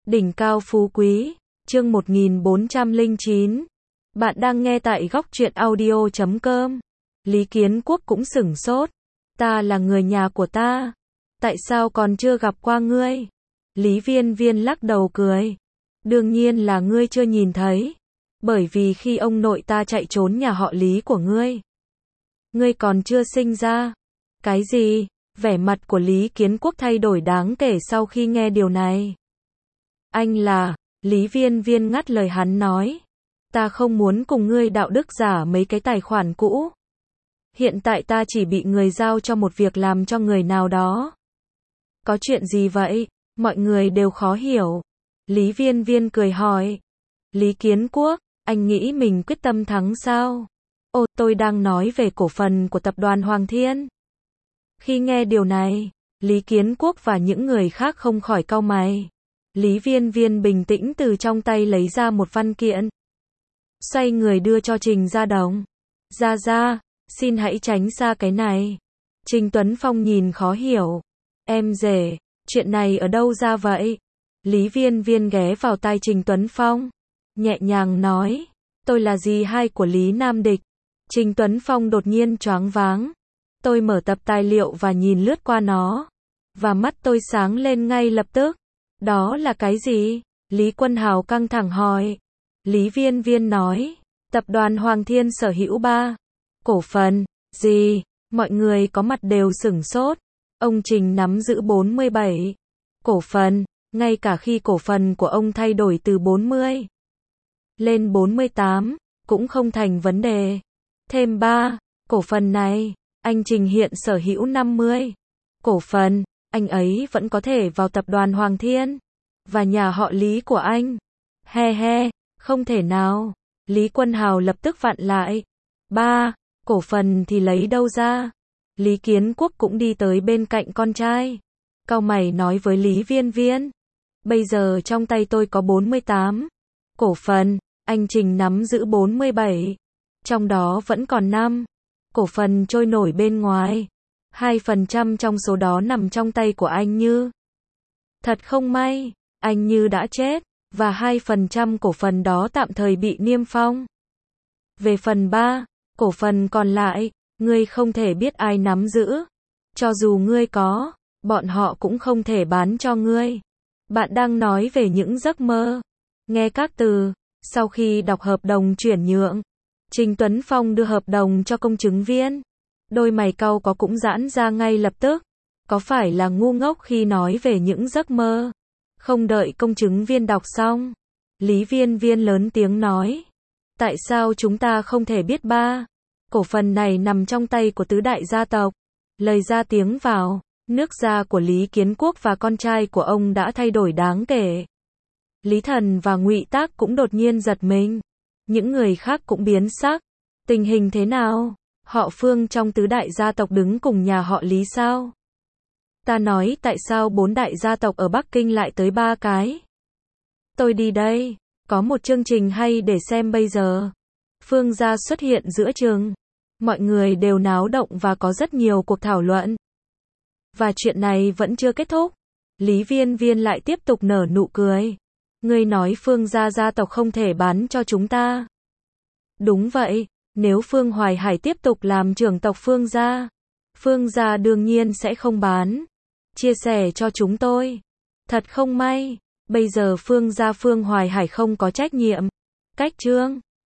Đỉnh cao phú quý, chương 1409. Bạn đang nghe tại góc truyện audio.com. Lý Kiến Quốc cũng sửng sốt. Ta là người nhà của ta. Tại sao còn chưa gặp qua ngươi? Lý Viên Viên lắc đầu cười. Đương nhiên là ngươi chưa nhìn thấy. Bởi vì khi ông nội ta chạy trốn nhà họ Lý của ngươi, ngươi còn chưa sinh ra. Cái gì? Vẻ mặt của Lý Kiến Quốc thay đổi đáng kể sau khi nghe điều này. Anh là, Lý Viên Viên ngắt lời hắn nói. Ta không muốn cùng ngươi đạo đức giả mấy cái tài khoản cũ. Hiện tại ta chỉ bị người giao cho một việc làm cho người nào đó. Có chuyện gì vậy? Mọi người đều khó hiểu. Lý Viên Viên cười hỏi. Lý Kiến Quốc, anh nghĩ mình quyết tâm thắng sao? Ồ, tôi đang nói về cổ phần của tập đoàn Hoàng Thiên. Khi nghe điều này, Lý Kiến Quốc và những người khác không khỏi cau mày. Lý Viên Viên bình tĩnh từ trong tay lấy ra một văn kiện. Xoay người đưa cho Trình Gia Đồng. Ra, xin hãy tránh xa cái này. Trình Tuấn Phong nhìn khó hiểu. Em rể, chuyện này ở đâu ra vậy? Lý Viên Viên ghé vào tai Trình Tuấn Phong, nhẹ nhàng nói, tôi là dì hai của Lý Nam Địch. Trình Tuấn Phong đột nhiên choáng váng. Tôi mở tập tài liệu và nhìn lướt qua nó, và mắt tôi sáng lên ngay lập tức. Đó là cái gì? Lý Quân Hào căng thẳng hỏi. Lý Viên Viên nói, tập đoàn Hoàng Thiên sở hữu 3 cổ phần. Gì? Mọi người có mặt đều sửng sốt. Ông Trình nắm giữ 47 cổ phần, ngay cả khi cổ phần của ông thay đổi từ 40 lên 48, cũng không thành vấn đề. Thêm 3 cổ phần này, anh Trình hiện sở hữu 50 cổ phần, anh ấy vẫn có thể vào tập đoàn Hoàng Thiên và nhà họ Lý của anh. He, không thể nào. Lý Quân Hào lập tức vặn lại. 3 cổ phần thì lấy đâu ra? Lý Kiến Quốc cũng đi tới bên cạnh con trai. Cau mày nói với Lý Viên Viên. Bây giờ trong tay tôi có 48 cổ phần, anh Trình nắm giữ 47. Trong đó vẫn còn 5 cổ phần trôi nổi bên ngoài. 2% trong số đó nằm trong tay của anh Như. Thật không may, anh Như đã chết, và 2% cổ phần đó tạm thời bị niêm phong. Về phần 3 cổ phần còn lại, ngươi không thể biết ai nắm giữ. Cho dù ngươi có, bọn họ cũng không thể bán cho ngươi. Bạn đang nói về những giấc mơ. Nghe các từ, sau khi đọc hợp đồng chuyển nhượng, Trình Tuấn Phong đưa hợp đồng cho công chứng viên. Đôi mày cau có cũng giãn ra ngay lập tức. Có phải là ngu ngốc khi nói về những giấc mơ? Không đợi công chứng viên đọc xong, Lý Viên Viên lớn tiếng nói. Tại sao chúng ta không thể biết 3 cổ phần này nằm trong tay của tứ đại gia tộc? Lời ra tiếng vào, nước da của Lý Kiến Quốc và con trai của ông đã thay đổi đáng kể. Lý Thần và Ngụy Tác cũng đột nhiên giật mình. Những người khác cũng biến sắc. Tình hình thế nào? Họ Phương trong tứ đại gia tộc đứng cùng nhà họ Lý sao? Ta nói tại sao 4 đại gia tộc ở Bắc Kinh lại tới 3 cái? Tôi đi đây, có một chương trình hay để xem bây giờ. Phương gia xuất hiện giữa chừng. Mọi người đều náo động và có rất nhiều cuộc thảo luận. Và chuyện này vẫn chưa kết thúc. Lý Viên Viên lại tiếp tục nở nụ cười. Ngươi nói Phương gia tộc không thể bán cho chúng ta. Đúng vậy, nếu Phương Hoài Hải tiếp tục làm trưởng tộc Phương gia đương nhiên sẽ không bán. Chia sẻ cho chúng tôi. Thật không may, bây giờ Phương Hoài Hải không có trách nhiệm. Cách trương.